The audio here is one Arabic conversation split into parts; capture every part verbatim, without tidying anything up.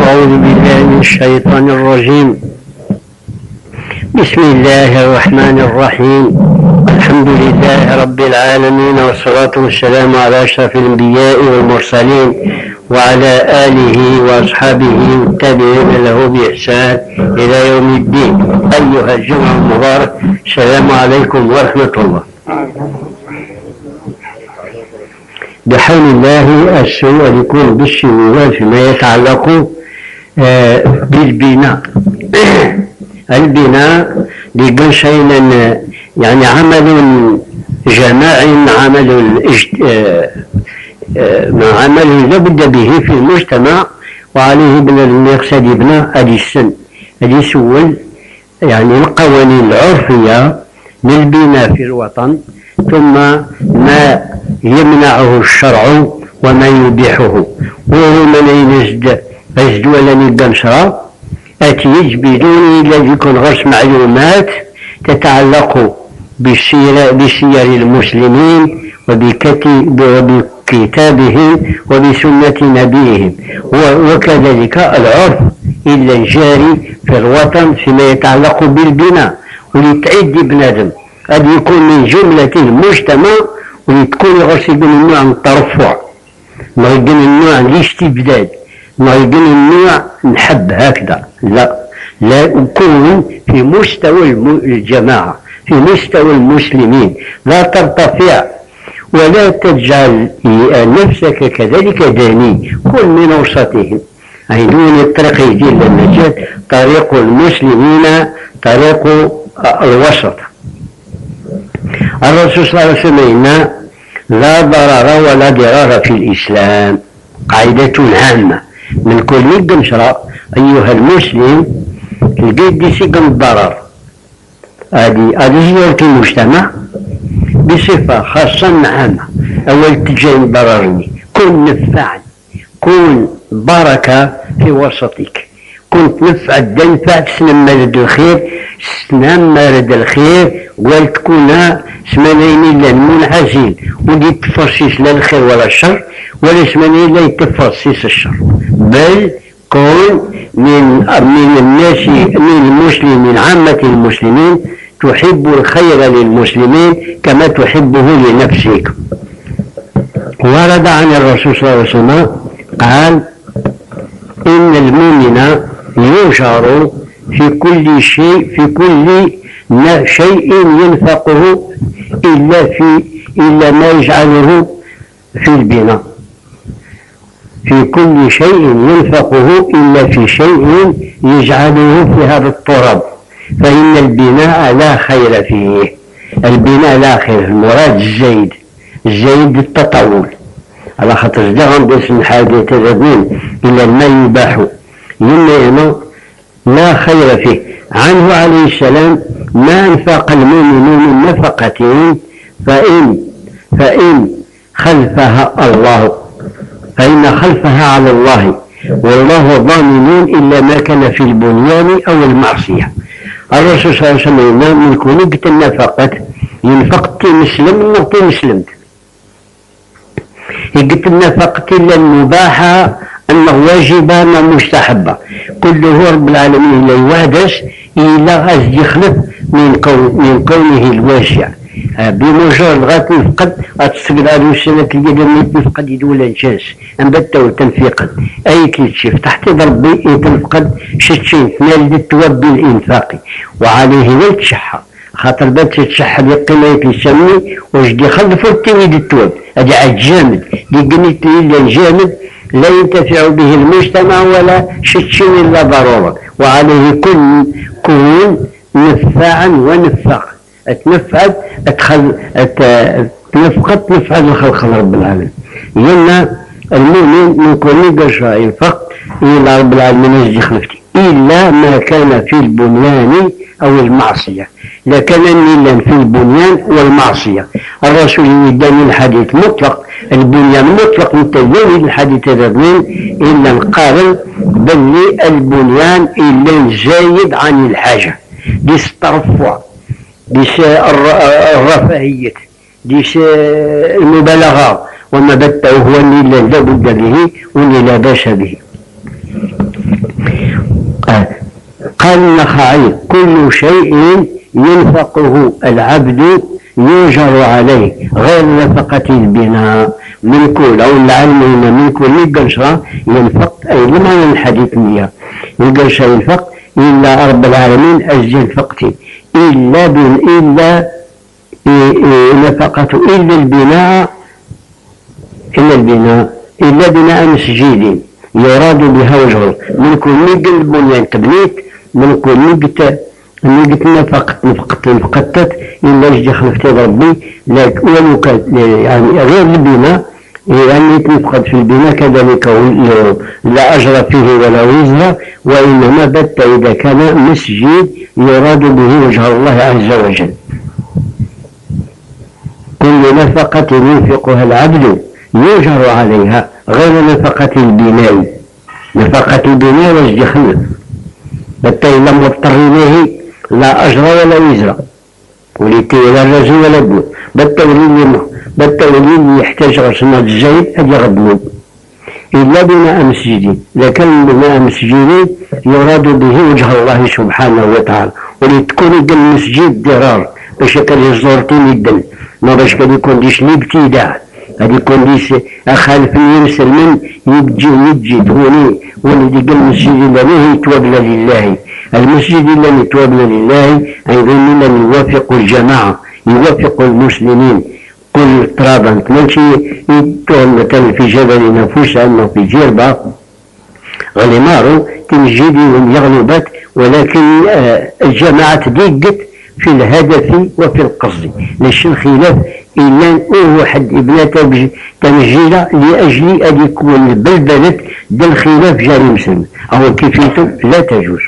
أعوذ بالله من الشيطان الرجيم. بسم الله الرحمن الرحيم. الحمد لله رب العالمين، والصلاة والسلام على أشرف الأنبياء والمرسلين وعلى آله وأصحابه والتابعين له بإحسان إلى يوم الدين. أيها الجمع المبارك، السلام عليكم ورحمة الله. بحول الله السؤال يكون بالسؤال فيما يتعلق بالبناء. البناء لقنشين يعني عمل جماعي، عمل عمل لابد به في المجتمع، وعليه بنا يقصد بنا هذه السن هذه سول يعني القوانين العرفية للبناء في الوطن، ثم ما يمنعه الشرع وما يبيحه. وهو من ينزد فزد ولا نقنشرة أتيج بدون إلا يكون غرس معلومات تتعلق بسير, بسير المسلمين وبكتابهم وبسنة نبيهم، وكذلك العرف إلا الجاري في الوطن فيما يتعلق بالبناء. ولتعد بنادم قد يكون من جملة المجتمع، ويكون غرس يكون النوع من الترفع، ما يكون النوع الاستبداد، ما يكون النوع نحب هكذا، لا لا يكون في مستوى الجماعة، في مستوى المسلمين، لا ترتفع ولا تجعل نفسك كذلك داني، كن من وسطهم. عندون الطريق ديال النجاة طريق المسلمين، طريق الوسط. الرسول صلى الله عليه وسلم لا ضرر ولا ضرار في الإسلام، قاعدة عامة من كل قنشرة. أيها المسلم القيد سيقم الضرر، هذه هذه في المجتمع بصفة خاصة عامة. أول تجين ضررني، كن نفعا، كن بركة في وسطك، كنت نفع تنفع تسلم مرد الخير، سنام مرد الخير، قال تكون سمانين إلا المنعزل ودي تفرسيس لا الخير ولا الشر، ولا سمانين إلا يتفرسيس الشر، بل كون من من الناس، من المسلمين، عامة المسلمين، تحب الخير للمسلمين كما تحبه لنفسك. ورد عن الرسول صلى الله عليه وسلم قال: إن المؤمن يجار في كل شيء في كل شيء ينفقه إلا في إلا ما يجعله في البناء، في كل شيء ينفقه إلا في شيء يجعله في هذا التراب، فإن البناء لا خير فيه. البناء لا خير، المراد الزيد، الزيد التطول، على خاطر دغم باسم حاجة تغنين إلا ما يباح يمنع لا خير فيه. عنه عليه السلام: ما أنفق المؤمنون من نفقة فإن فإن خلفها الله فإن خلفها على الله، والله ضامن إلا ما كان في البنيان أو المعصية. الرسول صلى الله عليه وسلم من كون قلت النفقة ينفقت مسلم نقطي مسلمت، قلت النفقة إلا المباحة أنه واجبة ما مستحبة، كله رب العالمين لا يوادس إلا غاز يخلف من, كون من كونه الواسع. بمجرد غات نفقد أتسقل على السنة الجديدة نفقد يدول الجاس أنبت تنفيقا أي كيتشيف تحت ربي تنفقد شتشين تنال التواب بالإنفاق، وعليه لا تشحى خاطر بات تشحى بقيمة يسمي وجدي خلفوا التويد التواب. هذا عاد جامد لقنيت إلا جامد لا ينتفع به المجتمع ولا شتشين إلا ضرورة، وعليه كل كون نفاعا ونفاق، اتنفعت اتخل اتنفقت تنفعت الخلق رب العالمين. لأن المؤمن من كل قشرة ينفق إلى رب العالمين يجي خلفتي إلا ما كان في البنيان أو المعصية، لا كان إلا في البنيان والمعصية. الرسول يداني الحديث مطلق، البنيان مطلق متزوج الحديث الرجل إلا نقارن بل البنيان إلا زايد عن الحاجة، ديس الترفع، ديس الرفاهية، ديس المبالغة، وما بته هو اللي لا بد به واللي لا باس به. قال النخعي كل شيء ينفقه العبد يؤجر عليه غير نفقة البناء. من كل أو العلمين من كل قشرة ينفق، أي لما الحديث مية القشرة ينفق إلا رب العالمين أجل فقتي إلا بن إلا نفقة إلا البناء إلا البناء إلا بناء مسجد يراد بها وجهه. من كل نقل بنيان تبنيت من كل نقت نقت نفقت نفقت نفقتت إلا جدي خلفت ربي لك ولو يعني غير البناء يعني تنفقد في البناء كذلك لا أجر فيه ولا وزر، وإنما بت إذا كان مسجد يراد به وجه الله عز وجل. كل نفقة ينفقها العبد يؤجر عليها غير نفقة البناء. نفقة البناء وجدي خلف بت إذا مضطر إليه لا أجر ولا وزر وليتي ولا رجل ولا بنو بالتولي بالتولي يحتاج غسنة الزيت أجي غبنو إلا بناء مسجد. إذا كان بناء مسجد يراد به وجه الله سبحانه وتعالى ولتكون يدل المسجد ضرار باش كان يزورتين يدل ما باش كان يكون ديش الابتداع هذا يكون ديش أخالف المسلمين يجي يجي هوني ولدي قال المسجد الذي يتوبل لله. المسجد الذي يتوبل لله أي من يوافق الجماعة يوافق المسلمين كل ترابا ماشي يتوهم مثلا في جبل نفوس أنه في جربة غلمارو تنجيدي يغلبت، ولكن الجماعة دقت في الهدف وفي القصد ليش الخلاف إلا واحد ابنة تنجيلة لأجل أن يكون البلبلة دل خلاف جاري مسلم أو كيفيته لا تجوز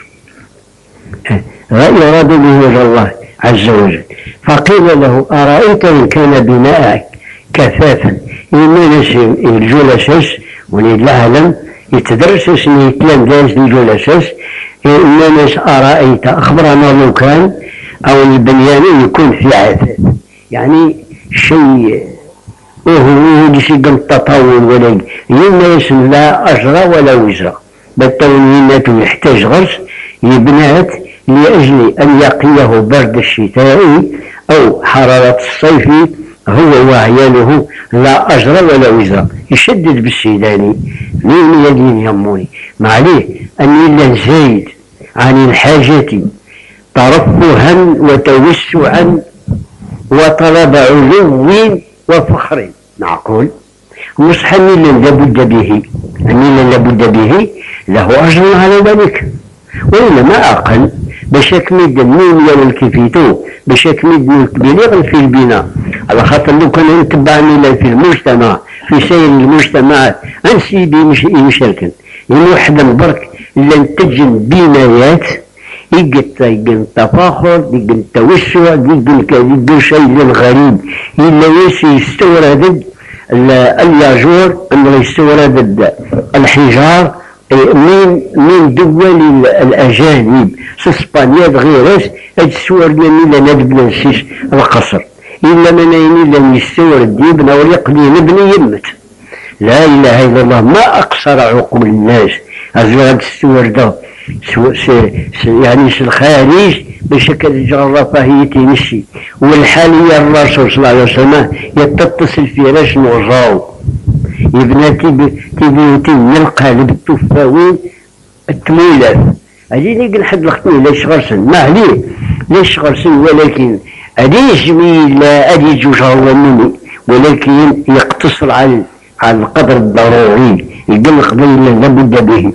يراد به وجه الله عز وجل. فقيل له أرأيت إن كان بناءك كثافا إما الجلسس ولد العالم يتدرسس من يتلام دارس الجلسس إما ناس أرأيت أخبرنا لو كان أو البنيان يكون في عثاث يعني شيء وهو ليش قم التطاول ولا يما يسمى لا أجر ولا وزر بالتولينات يحتاج غرس يبنات لأجل أن يقيه برد الشتاء أو حرارة الصيف هو وعياله لا أجر ولا وزر. يشدد بالسيداني مين يدين يموني ما عليه أني إلا نزايد عن الحاجة ترفها وتوسعا وطلب علو وفخر. معقول مش حميلا لابد به حميلا لابد به له أجر على ذلك وإنما أقل باش يكمد النوم والكفيتو باش يكمد بلغ في البناء على خاطر لو كان نتبع ميلا في المجتمع في سير المجتمعات أنسي بمشاكل يوحد البرك لنتجن بنايات يقت يقن تفاخر يقن توسع يقن يقن شيء غريب إلا يسي يستورد الياجور أنه يستورد الحجار من من دول الأجانب سسبانيات غيرس السور اللي لا نبنى القصر إلا من أين لم يستورد يبنى ويقضي نبني يمت. لا إله إلا الله ما أقصر عقول الناس أزواج السور ده يعني الخارج بشكل جغرافة هي تمشي والحالية الرسول صلى الله عليه وسلم يتصل في راش نوزاو يبنى تبيوتي من القالب التفاوين التمولاف هذه اللي قل حد الختمي ليش غرسن ما عليه ليش غرسن ولكن هذه جميل هذه جوجها هو مني ولكن يقتصر على على القدر الضروري يقل قبل لابد به.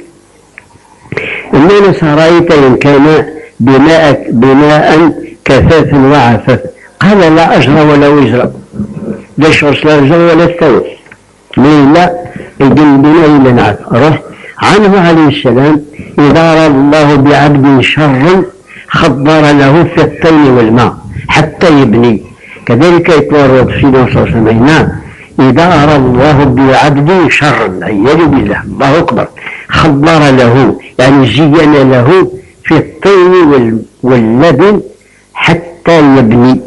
إنما سرأيت إن كان بناء بناء كثاف وعفاف قال لا أجر ولا وزر ليش غرس لا أجر ولا الثوث من لا يقل بناء إلا نعف روح عنه عليه السلام إذا أراد الله بعبد شر خضر له في الطين والماء حتى يبني كذلك يتورط في نصر سمعنا إذا أراد الله بعبد شر عياذ بالله الله أكبر خضر له يعني زين له في الطين واللبن حتى يبني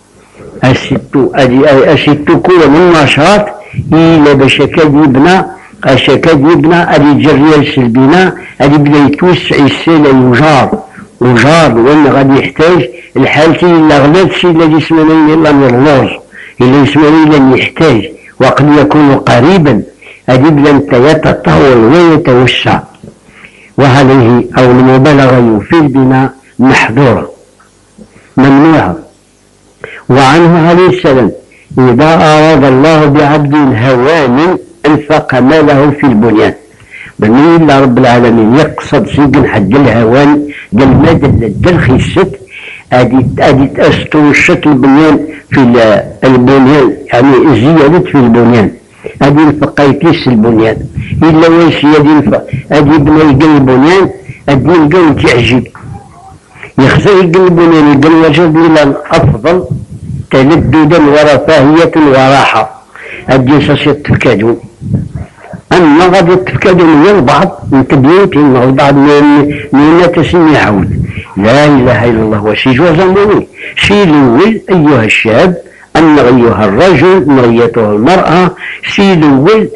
أشتو كل من نشاط إلى بشكل يبنى اشا كاد يبنى ادي جريال البناء ادي بدا يتوسع يسال يجار وجار وين غادي يحتاج الحالتين الا غلات شي الذي يسمى الا من اللوز الا يسمى الا يحتاج وقد يكون قريبا ادي بدا يتطور ويتوسع وهذه او المبالغه في البناء محظوره ممنوعه. وعنه عليه السلام إذا أراد الله بعبد هوان أنفق ماله في البنيان. بني الله رب العالمين يقصد سيقن حق الهوان قال ماذا دل خيست أدي أدي تأستوشت البنيان في البنيان يعني زيادة في البنيان أدي ينفق يكيس البنيان إلا ويش أدي ينفق أدي بني يقل البنيان أدي يقل تعجب يخسر يقل البنيان يقل وجد إلى الأفضل تلددا ورفاهية وراحة الجنسة التفكادون. أما غادي التفكادون من البعض من تبييت إنه البعض من تسمي عود لا إله إلا الله وشي جوزموني شي الأول أيها الشاب أن أيها الرجل مريته المرأة شي الأول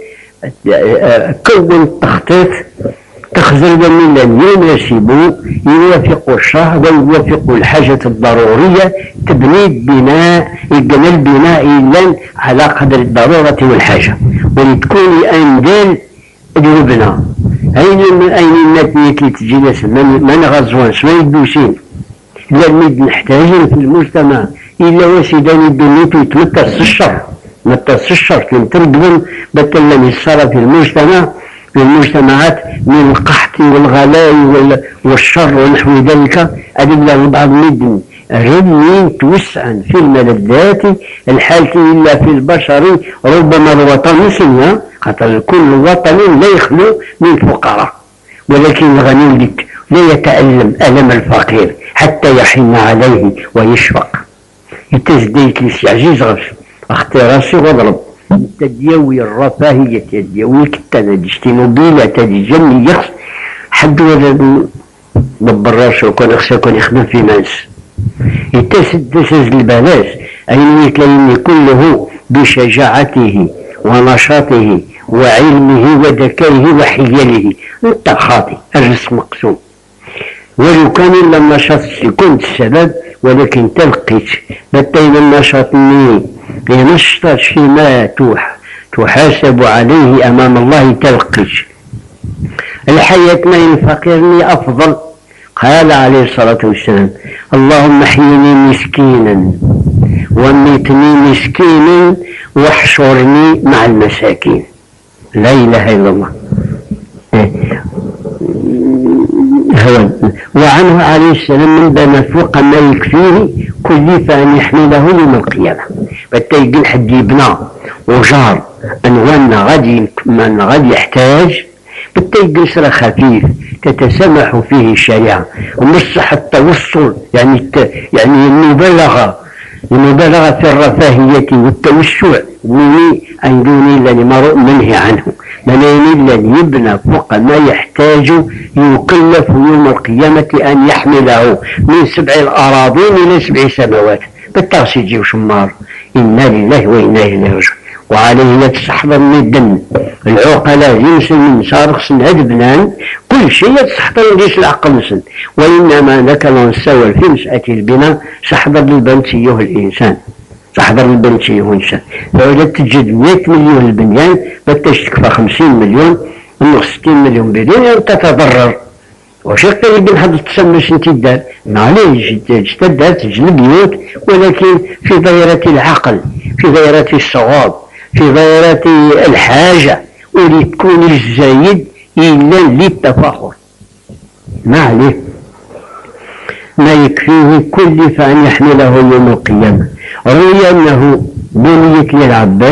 كون تخطيط تخزن من لم يناسبوا يوافق الشهر ويوافق الحاجة الضرورية تبني البناء يبنى البناء إلا على قدر الضرورة والحاجة ولتكون أندال يبنى أين أين النتيجة اللي تجلس من غزوان ما يدوسين لا نريد نحتاج في المجتمع إلا وسيدان بنيت يتمتص الشر متص الشر تنترقبون بتلم الصلاة في المجتمع في المجتمعات من القحط والغلاء والشر ونحو ذلك أدل البعض مدن رمي توسعا في الملذات الحالة إلا في البشر ربما الوطن سنة خاطر كل وطن لا يخلو من فقراء ولكن الغني لك لا يتألم ألم الفقير حتى يحن عليه ويشفق يتزديك لسيعجيز غش اختي راسي واضرب تديوي الرفاهية تديوي الكتانة ديشتينو بيلا تدي جمي يخص حد ولا نبراش وكون اخشى كون يخدم في ناس يتسد تسز البلاش أين يتلاقي كله بشجاعته ونشاطه وعلمه وذكائه وحيله انت خاطئ الرزق مقسوم ولو كان الا النشاط يكون السبب ولكن تلقيت بطين النشاط مني ينشط فيما تحاسب عليه امام الله تلقيت الحياة ما ينفقرني افضل قال عليه الصلاة والسلام اللهم احيني مسكينا وميتني مسكينا واحشرني مع المساكين لا اله الا الله وعنه عليه السلام من بنى فوق ما يكفيه كلف أن يحمله يوم القيامة بتيجي حد يبنى وجار أنوان غادي من غادي يحتاج بتيجي سر خفيف تتسامح فيه الشريعة ومصح التوصل يعني يعني المبالغة المبالغة في الرفاهية والتوسع مني أن دوني الذي مرء منهي عنه منين الذي يبنى فوق ما يحتاج يكلف يوم القيامة أن يحمله من سبع الأراضين إلى سبع سماوات بالتغسي يجيو شمار إنا لله وإنا إليه راجعون وعليه لا تستحضر من الدم العقلاء ينسى من صارخ هاد بنان كل شيء تستحضر ليش العقل سن وإنما لك نسول في مسألة البناء تستحضر للبنتيه الإنسان تحضر البنتيه إنسان فإذا تجد مئة مليون البنيان بتش تكفى خمسين مليون من ستين مليون بدون تتضرر وش يقدر بين حد تسمى شنتي الدار معليش تدار تجلب بيوت ولكن في دائرة العقل في دائرة الصواب في دائرة الحاجة ولتكون الزايد إلا للتفاخر ما عليه ما يكفيه كلف أن يحمله يوم القيامة. روي أنه بنيت للعباس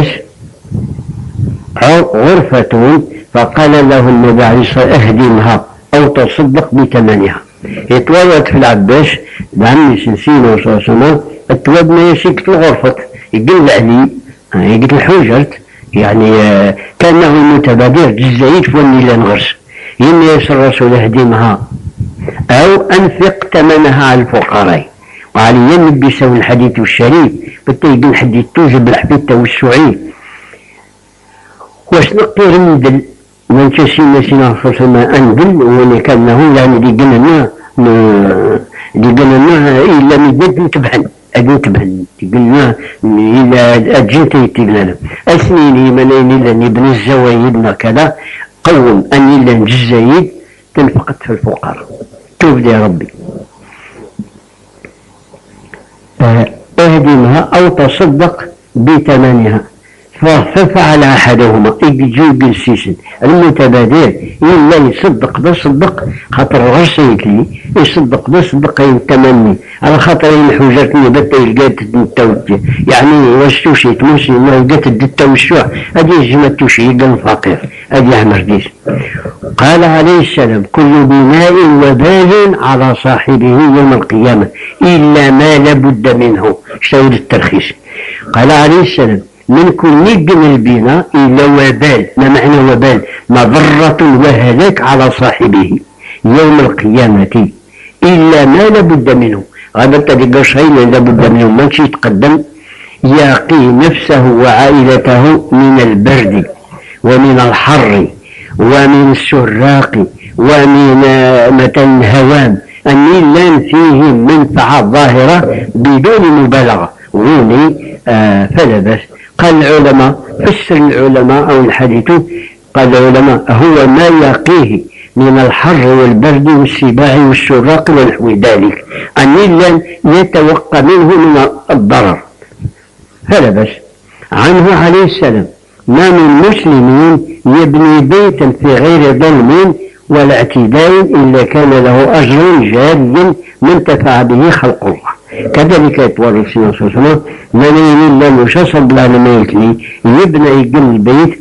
غرفة فقال له النبي عليه الصلاة والسلام اهدمها أو تصدق بثمنها. يتولد في العباس بعمي سنسينه صلى الله عليه وسلم التواد ما يسكت الغرفة يقل علي يقل الحجرت يعني كانه المتبادر جزايد فوني لنغرس يم يسر الرسول اهدمها أو أنفق ثمنها على الفقراء. وعلى يم بيسوي الحديث الشريف بالتالي الحديث توجب الحديث التوسعي واش نقدر ندل من تسينا سينا فصلنا أنقل وأنا كانه يعني دي قلنا دي قلنا إلا مدد نتبهن أجي نتبهن قلنا إلا أجيت يتقلنا أثنيني منين إلا نبن الزوايدنا كذا قوم أن إلا نجزايد تنفقت في الفقراء توب يا ربي اهدمها أو تصدق بثمنها ففعل أحدهما يجيب السيسن المتبادر إلا يصدق بصدق خاطر غرسيك لي يصدق بصدق يتمني على خاطر الحجرتني بتا يلقات التوجه يعني واش توشي تمشي ما لقات التوشع هذه جمع توشي قال فقير هذه عمر ديس قال عليه السلام كل بناء وبال على صاحبه يوم القيامة إلا ما لابد منه شاور الترخيص قال عليه السلام من كل نجم البناء إلا وبال ما معنى وبال مضرة وهلاك على صاحبه يوم القيامة إلا ما لابد منه غدا تلقى شيء لابد منه ما يتقدم يقي نفسه وعائلته من البرد ومن الحر ومن السراق ومن مثلا الهوام النيلان فيه منفعة ظاهرة بدون مبالغة غني آه فلا بأس قال العلماء فسر العلماء أو الحديث قال العلماء هو ما يقيه من الحر والبرد والسباع والسراق ونحو ذلك النيلان يتوقع منه من الضرر فلا بأس عنه عليه السلام ما من مسلم يبني بيتا في غير ظلم ولا اعتداء إلا كان له أجر جاري منتفع به خلق الله كذلك يتوري في صلى الله عليه وسلم من إلا مشاصل بلا لما يكني يبنى يقل البيت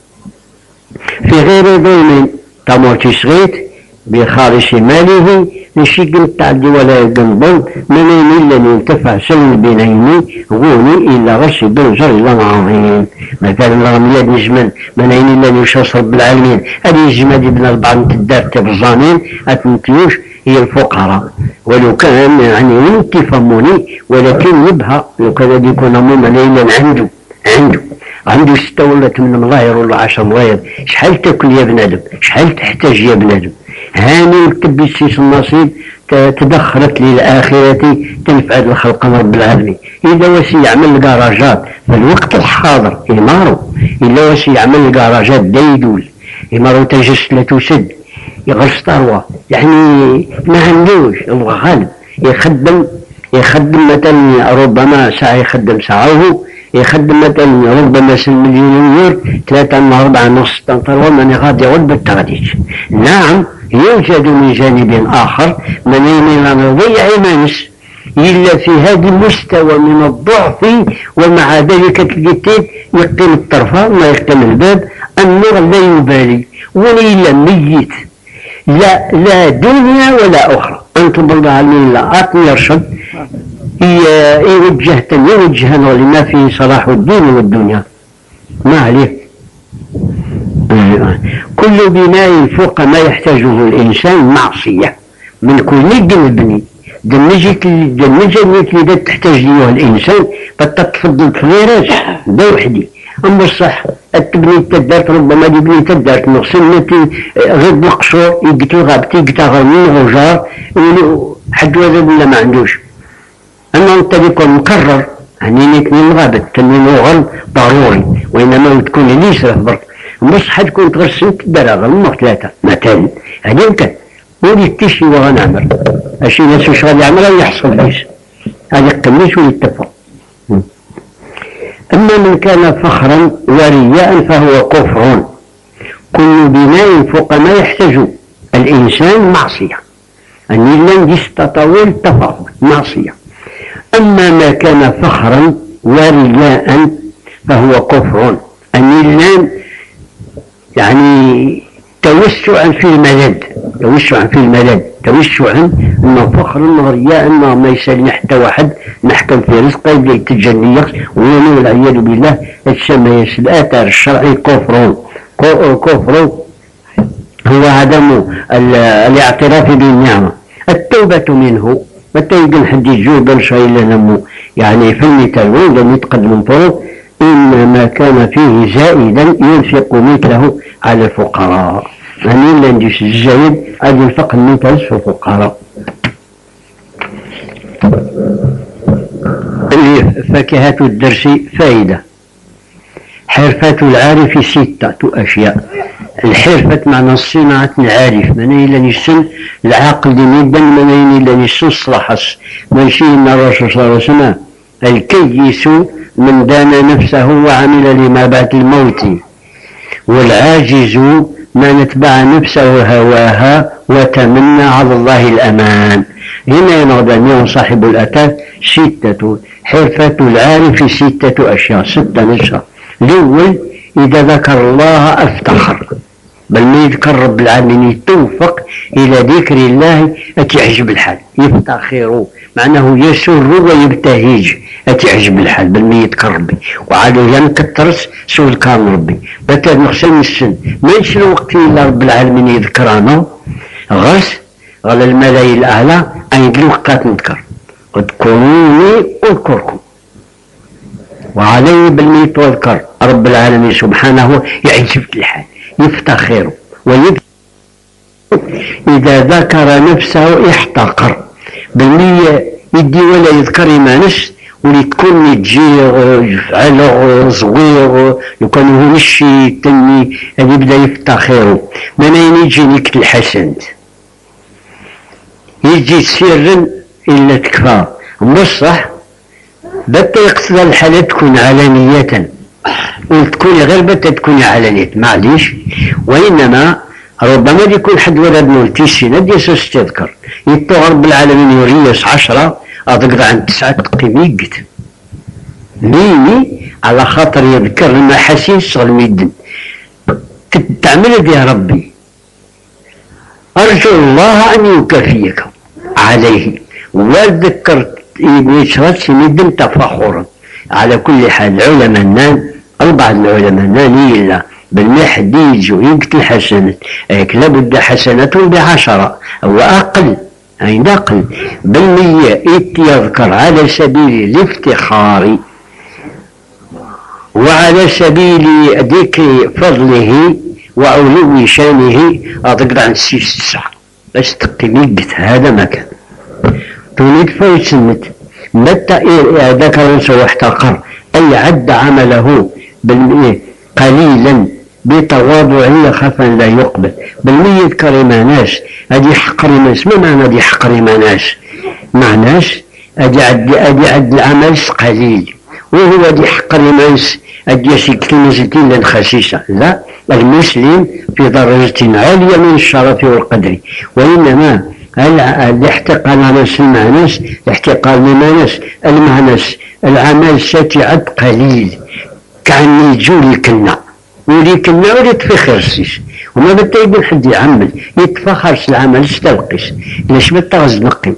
في غير ظلم تموتي صغيت بخارج ماله نشيق التعدي ولا يقنبل من إلا ينتفع سن البنين غوني إلا غشي بنجر إلا عظيم مثلا رغم يد نجمن من إلا يشاصل بالعالمين هذه الجماد ابن أربعة تدار تبزانين أتنتيوش هي الفقراء ولو كان يعني ينتفموني ولكن يبها لو كان يكون مؤمنا عنده عنده عنده ستة ولا ثمان ملاير ولا عشر ملاير شحال تاكل يا بنادم شحال تحتاج يا بنادم هاني تبسيس النصيب تدخلت للآخرة تنفع الخلق رب العالمين إذا وسي يعمل الكراجات في الوقت الحاضر إمارو إلا وسي يعمل الكراجات دايدول إمارو تجس لا تسد يغرس طروة يعني ما عندوش هو غالب يخدم يخدم مثلا ربما ساعة يخدم ساعه يخدم مثلا ربما مليون يورو ثلاثة من أربعة نص طروة من غادي يعود بالتغديش نعم يوجد من جانب آخر من يمين يضيع مانس إلا في هذا المستوى من الضعف ومع ذلك تلقيتين يقيم الطرفة ما يقيم الباب النور لا يبالي ولا ميت لا لا دنيا ولا أخرى أنتم بالله علمين لا أعطني يرشد يوجه يوجه لما فيه صلاح الدين والدنيا ما عليه كل بناء فوق ما يحتاجه الإنسان معصية من كل جنبني دمجت دمجت إذا تحتاج ليه الإنسان فتتفضل تغيرات ده وحدي أما الصح التبني تدارت ربما يبني تدارت مغسل غير بالقصور يقتل غابتي يقتل من غجار حد هذا ولا ما عندوش أما أنت يكون مكرر يعني نتنين غابت تنين غل ضروري وإنما تكون ليس برك مصحة تكون تغسل تدار غل ثلاثة مثلا هذا يمكن ولي تشي وغنعمر أشي ناس وش غادي يعمل يحصل ليش هذا يقليش ويتفق أما من كان فخرا ورياء فهو كفر كل بناء فوق ما يحتاج الإنسان معصية النيلان دي تطول تفاوت معصية أما ما كان فخرا ورياء فهو كفر النيلان يعني توسعا في الملد توسعا في الملد توسعا انه فخر ورياء انه ما يسالني حتى واحد نحكم في رزقه يبدا يتجني وينو والعياذ بالله السماء الاثر الشرعي كفر كفر هو عدم الاعتراف بالنعمه التوبه منه متى يقول حد يجوب شيء لنمو يعني في المثال وين لم يتقدم فوق إن ما كان فيه زائدا ينفق مثله على الفقراء. يعني إلا نديش الجيد هذا الفقر من تلس الفقراء. فاكهة الدرس فائدة. حرفة العارف ستة أشياء. الحرفة معنى الصناعة العارف، من إلا نسن العقل جدا، من إلا نسن صلاحس. ماشي إن الرسول صلى الله عليه وسلم الكيس من دان نفسه وعمل لما بعد الموت، والعاجز ما نتبع نفسه هواها وتمنى على الله الأمان. هنا ينغضني صاحب الأثر ستة. حرفة العارف ستة أشياء، ستة نشرة. الأول إذا ذكر الله افتخر، بل ما يذكر رب العالمين يتوفق إلى ذكر الله أتعجب الحال، يفتخر معناه يسر ويبتهج، أتعجب الحال بل ما يذكر ربي. وعلى ينكترس سوء كان ربي بتاد نخشى من السن ماشي الوقت إلا رب العالمين يذكرنا غاس على الملايين الأعلى أن وقت نذكر اذكروني أذكركم، وعليه بالميت واذكر رب العالمين سبحانه يعجب الحال يفتخر ويذكر. إذا ذكر نفسه احتقر بالمية يدي ولا يذكر يمانس ولي تكون يجي يفعل صغير لو كان هو نشي تني هذا يبدا يفتخر. من أين يجي لك الحسنات يجي سرا إلا تكفى بصح بتا يقصد الحالة تكون علانية وتكون غير بتا تكون علانية معليش، وإنما ربما يكون حد ولد مولتي سنة ديسوس تذكر يتو رب العالمين يوريس عشرة أضقر عن تسعة قيميقت ميني على خاطر يذكر المحاسين صغل ميدن تعمل بها ربي. أرجو الله أن يكفيك عليه وذكرت يشرت ميدن تفاخرا. على كل حال علماء النان أو بعض العلماء النان إلا بالملح ديج ويقتل حسنات لابد حسنة بعشرة أو أقل أين أقل بالمية يذكر على سبيل الافتخار وعلى سبيل ذكر فضله وعلو شانه أذكر عن سيس تسعة بس تقيميت هذا مكان تريد فوت سنة متى ذكر سوى احتقر أي عد عمله بالمية قليلا بتواضع خفا لا يقبل. بل ما يذكر ما ناس أدي حقر ناس. ما معنى أدي حقر ما ناس؟ معناش أدي عد أدي عد العمل قليل وهو أدي حقر ناس أدي يسيك كلمتين لن خسيسة. لا، المسلم في درجة عالية من الشرف والقدر، وإنما الاحتقال ناس المعناس الاحتقال المعناس المعناس العمل ساتعد قليل كأن يجول الكلنا وليك النور يتفخرسيش وما بتا يقول حد يعمل يتفخرش العمل استلقيش ليش بتغز نقي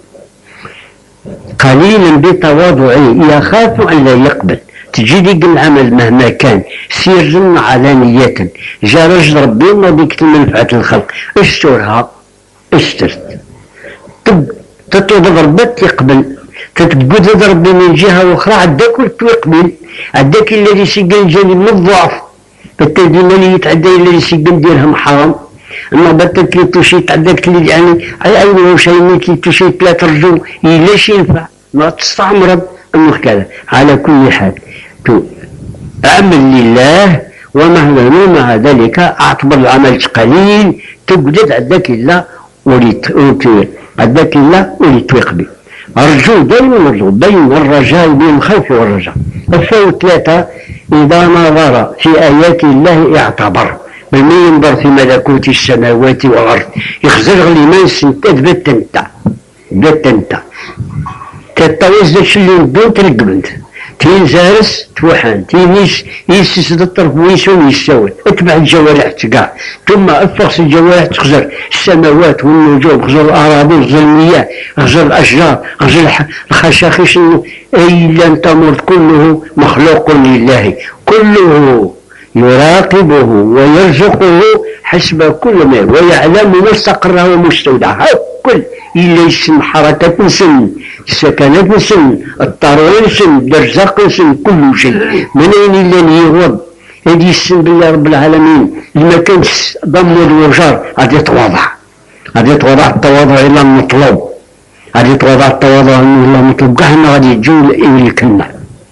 قليلا بتواضعه يخاف أن لا يقبل. تجي ديك العمل مهما كان سرا علانية جا رجل ربي ما بيك منفعة الخلق استرها استرت تطلب ربك يقبل تتقود ربي من جهة أخرى عداك وتقبل عداك الذي سجل جانب من الضعف بالتالي اللي يتعدى اللي يسجل درهم حرام اما بطلت لي توشي تعداك اللي يعني على اي شيء ممكن توشي ثلاث رجول ليش ينفع ما تستعمر انه كذا. على كل حال اعمل لله ومهلا مع ذلك اعتبر العمل قليل تقدر عداك الله وليت عداك الله وليت يقبل. أرجو دائما أرجو بين الرجاء بين الخوف والرجاء. الشيء ثلاثة إذا نظر في آيات الله اعتبر بل ما ينظر في ملكوت السماوات والأرض يخزر الإيمان سنتاد بتنتا بتنتا تتوزد شلون دون ترقبنت تين زارس توحان تين يس يسس الطرف ويسون يساوي اتبع الجوارح تقع ثم افرس الجوارح تخزر السماوات والنجوم خزر الاراضي خزر المياه خزر الاشجار خزر الخشاخيش اي لن تمر كله مخلوق لله كله يراقبه ويرزقه حسب كل ما ويعلم مستقره ومستودعه كل إلا يسم حركة سن سكنات سن الطروان سن درزاق سن كل شيء من أين إلا يغض غادي يسلم بالله رب العالمين لما كانش ضم الوجار غادي يتواضع، غادي يتواضع التواضع الى المطلوب، غادي يتواضع التواضع الى المطلوب، كاع حنا غادي يجوا يملكنا.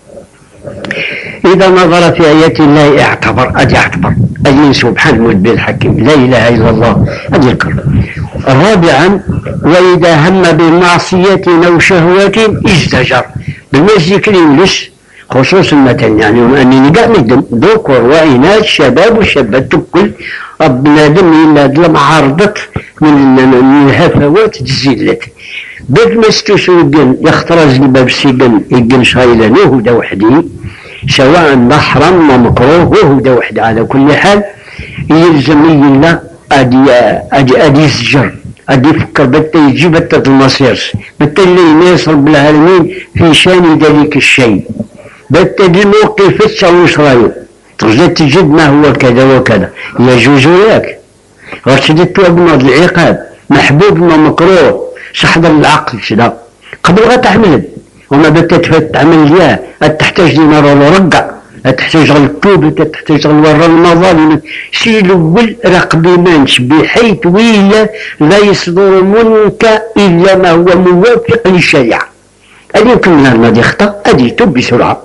إذا نظر في آيات الله اعتبر، أدي اعتبر أدي سبحانه المتبر الحكيم لا إله إلا الله أدي الكرم. رابعا وإذا هم بمعصية أو شهوة ازدجر، بالمسجد يولس خصوصا مثلا يعني أنني كاع نقدم ذكر وإناث شباب وشابات الكل بنادم إلا لما عرضت من الهفوات تزيلت بد ما ستسوقن يخترز الباب السجن يقن شايلانه ودا وحدي سواء محرم ما مكروه وهو وحده. على كل حال يلزم يلا ادي ادي ادي يسجر ادي يفكر بتا يجي بتا المصير بتا اللي يناس رب العالمين في شان ذلك الشيء بتا الموقف التشوش رايو ترجع تجد ما هو كذا وكذا يجوز لك رشدت أبناء العقاب محبوب ما مكروه سحضر العقل كذا قبل غا تعمل وما بتا تعمل ليها تحتاج لنار ورقع تحتاج الكوب تحتاج ورا المظالم شي الاول راقبي مانش بحيث ويلا لا يصدر منك الا ما هو موافق للشريعه. هذه يمكن لنا هذه خطا هذه تب بسرعه.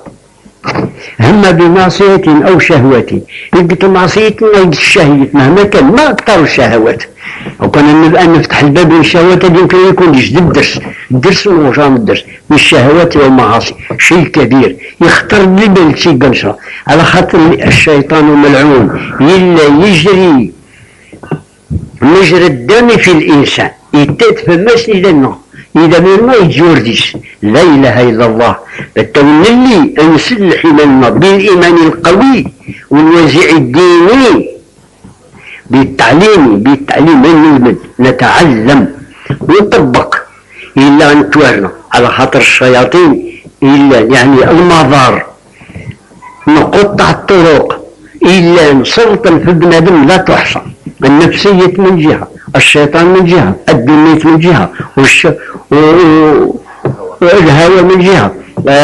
هم بمعصية أو شهوة قلت معصية الشهية مهما كان ما أكثر الشهوات وكان الآن نفتح الباب للشهوات يمكن يكون يجد الدرس الدرس وجام الدرس من الشهوات والمعاصي شيء كبير يختار لبن شيء قنشرة على خاطر الشيطان ملعون يلا يجري مجرى الدم في الإنسان يتات فماش لنا إذا ما يجورديش لا إله إلا الله بالتون اللي نسلح لنا بالإيمان القوي والوازع الديني بالتعليم بالتعليم نلمد نتعلم ونطبق إلا نتوارنا على خاطر الشياطين إلا يعني المضار نقطع الطرق إلا نسلطن في بنادم لا تحصى النفسية من جهة الشيطان من جهة الدنيا من جهة والش... والهوى من جهة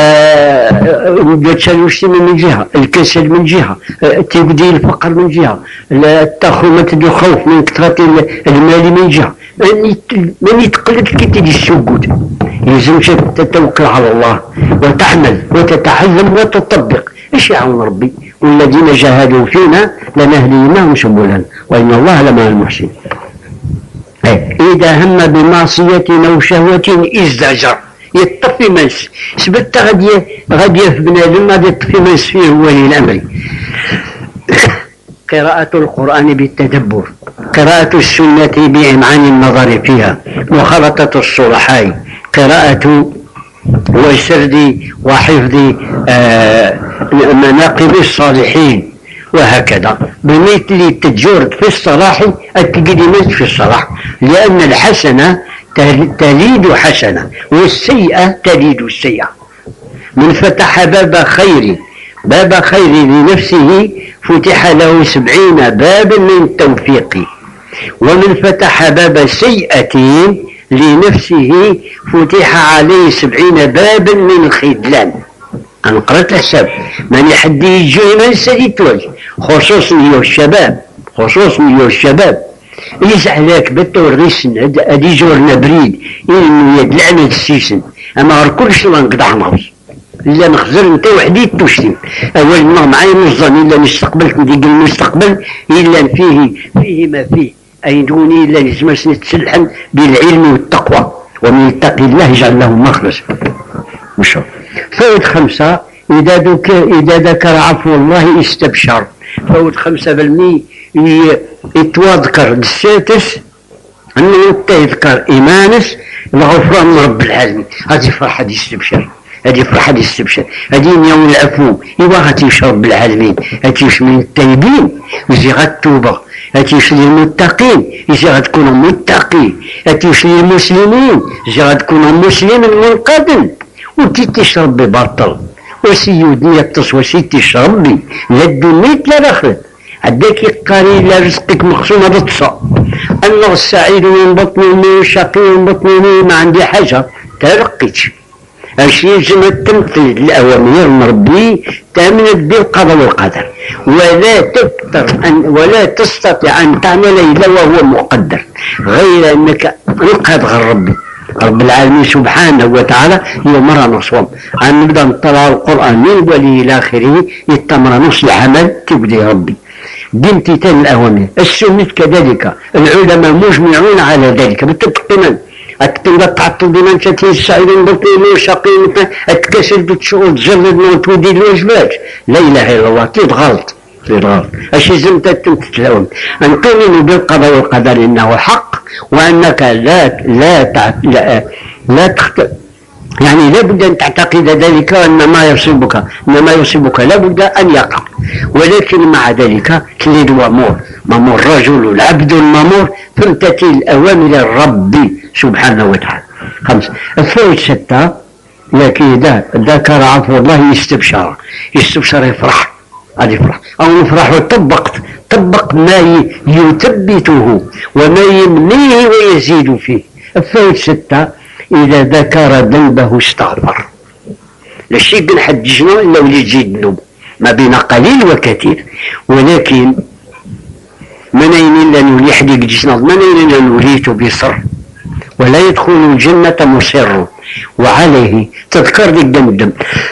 التشوش من جهة الكسل من جهة تبديل الفقر من جهة التخومة الخوف من كثرة المال من جهة من يتقلد كي تجي السجود يلزم تتوكل على الله وتعمل وتتعلم وتطبق ايش يعاون ربي والذين جاهدوا فينا لنهدينهم سبلا وان الله لمع المحسنين. إذا هم بمعصية أو شهوة ازدجر يطفي منس سبت غادي غادي في بنادم غادي يطفي منس فيه ولي الأمر. قراءة القرآن بالتدبر قراءة السنة بإمعان النظر فيها مخالطة الصلحاء قراءة وسرد وحفظ آه مناقب الصالحين وهكذا بمثل التجورد في الصلاح التقديمات في الصلاح لأن الحسنة تليد حسنة والسيئة تليد السيئة. من فتح باب خير باب خير لنفسه فتح له سبعين بابا من التوفيق ومن فتح باب سيئة لنفسه فتح عليه سبعين بابا من الخذلان. أنا قرأت الحساب ماني حد يجي ما يتواجه خصوصا يو الشباب خصوصا يو الشباب يزعلك بالتوريسن هادي جورنا بريد إنه يدلعنا السيسن أما غير كلش الله نقطع نغص إلا نخزر أنت وحدي تشتم أول ما معايا نظن إلا نستقبلك نديق المستقبل إلا فيه فيه ما فيه أي دوني إلا لازم نتسلحن بالعلم والتقوى ومن يتقي الله يجعل له مخرج. مشو فوت خمسة إذا ذكر إذا ذكر عفو الله استبشر. فوت خمسة بالمي يتواذكر السادس أنه يتذكر إيمانس الغفران من رب العالمين هذه فرحة يستبشر هذه فرحة يستبشر هذه يوم العفو يواغتيش رب العالمين هاتيش من التائبين يزي غتوبة هاتيش للمتقين يزي غتكونوا متقين هاتيش للمسلمين يزي غتكونوا مسلم منقذ وانتي تشرب ببطل وسيودني يقتص وسي تشرب بي لا الدنيا لا الاخرة عداك يقاري لا رزقك مقسوم هذا تصا انا السعيد من بطني من شقي من بطني ما عندي حاجة ترقيتش اش يلزم تنفذ الاوامر من ربي تامن بالقضاء والقدر، ولا تقدر أن ولا تستطيع ان تعمل الا وهو مقدر، غير انك نقهد غير ربي رب العالمين سبحانه وتعالى. يوم مرة نصوم عن نبدا نطلع القران من ولي الى اخره يتمر نص العمل تبدي ربي بامتثال الاوامر. السنه كذلك العلماء مجمعون على ذلك بالتقييم. أتكلم تعطل بمن شتي السعيدين بطين وشقين أتكسل بتشغل تجرد نوت ودي الواجبات. لا إله إلا الله كيف غلط كيف غلط. أشي زمت تتلون أنقمن بالقضاء والقدر إنه حق، وأنك لا لا تع... لا, لا تخت... يعني لابد أن تعتقد ذلك أن ما يصيبك أن ما يصيبك لابد أن يقع، ولكن مع ذلك تلد وامور مامور الرجل والعبد المامور تمتثل الأوامر الرب سبحانه وتعالى. خمسة الفوت ستة، لكن إذا ذكر عفو الله يستبشر يستبشر يفرح هذا يفرح أو نفرح وطبقت طبق ما يثبته وما يمنيه ويزيد فيه. الفوت ستة إذا ذكر ذنبه استغفر. لا شيء بنحججنا إلا ولي تزيد ذنوب ما بين قليل وكثير، ولكن منين إلا نولي حد يجينا منين إلا نوليت بصر ولا يدخل الجنة مصر وعليه تذكر ذيك دمدم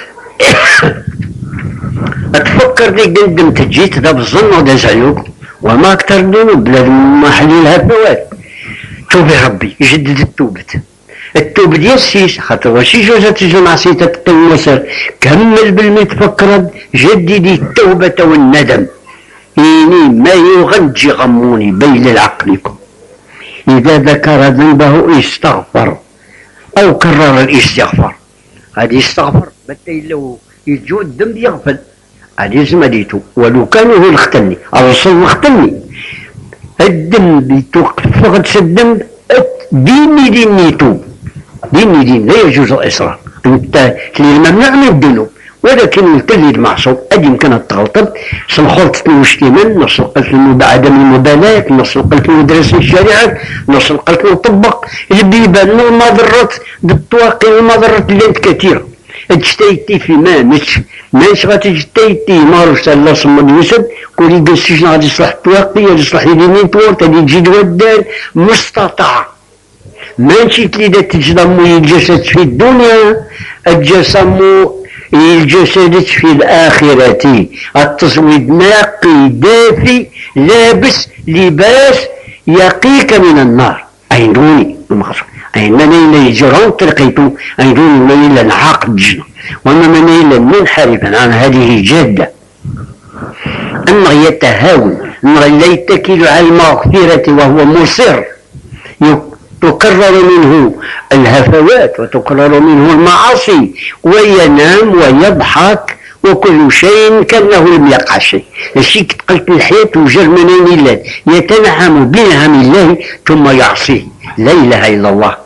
تفكر ذيك دمدم تجيت ذا بالظن وذا زعيوك وما أكثر ذنوب ما حليلها فوات. توبي ربي يجدد التوبة التوبة ديال السيس خاطر وشي جوزة تجي معصيتة التوسر كمل بالميت فكرت جددي التوبة والندم إني ما يغنجي غموني بين العقلكم. إذا ذكر ذنبه استغفر أو كرر الاستغفار. هذه استغفر بتي لو يجو الذنب يغفل هذه زمديته ولو كانوا هو اختني الرسول اختني الذنب فقد الذنب ديني ديني توب ديني دين لا يجوز الإصرار. أنت الممنوع من الذنوب ولكن الكل المعصوم قد يمكن التغلط سنخلط المسلمين نص القتل عدم المبالاة نص القتل مدرسة الشريعة نص القتل مطبق اللي بيبان المضرات بالتواقي المضرات اللي انت كثيرة اجتيتي في ما مش ماش غتجتيتي مارس الله صمد يوسف كل يقسيش غادي يصلح التواقي غادي يصلح يديني تورت غادي يجي ودان مستطاع ما نشيت لي دا تجرمو الجسد في الدنيا الجسم الجسد في الآخرة. التصويد ناقي دافي لابس لباس يقيك من النار. أينوني المخصوص أينني إلا يجرون تلقيتو أينوني من إلا نعاقد الجنة وما من إلا منحرفا عن هذه جادة أنه يتهاون أنه لا يتكل على المغفرة وهو مصر تكرر منه الهفوات وتكرر منه المعاصي وينام ويضحك وكل شيء كأنه لم يقع شيء. الشيء قلت الحياة وجر منين الله يتنعم بنعم الله ثم يعصيه لا إله إلا الله.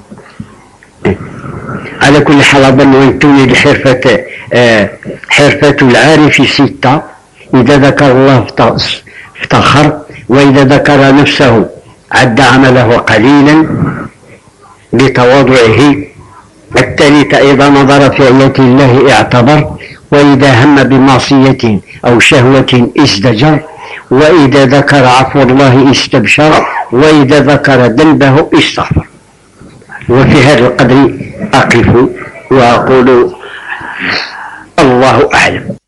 على كل حال أظن أن تولد الحرفة آه حرفة العارف ستة. إذا ذكر الله افتخر وإذا ذكر نفسه عد عمله قليلا بتواضعه. الثالث إذا نظر في آيات الله اعتبر وإذا هم بمعصية أو شهوة ازدجر وإذا ذكر عفو الله استبشر وإذا ذكر ذنبه استغفر. وفي هذا القدر أقف وأقول الله أعلم.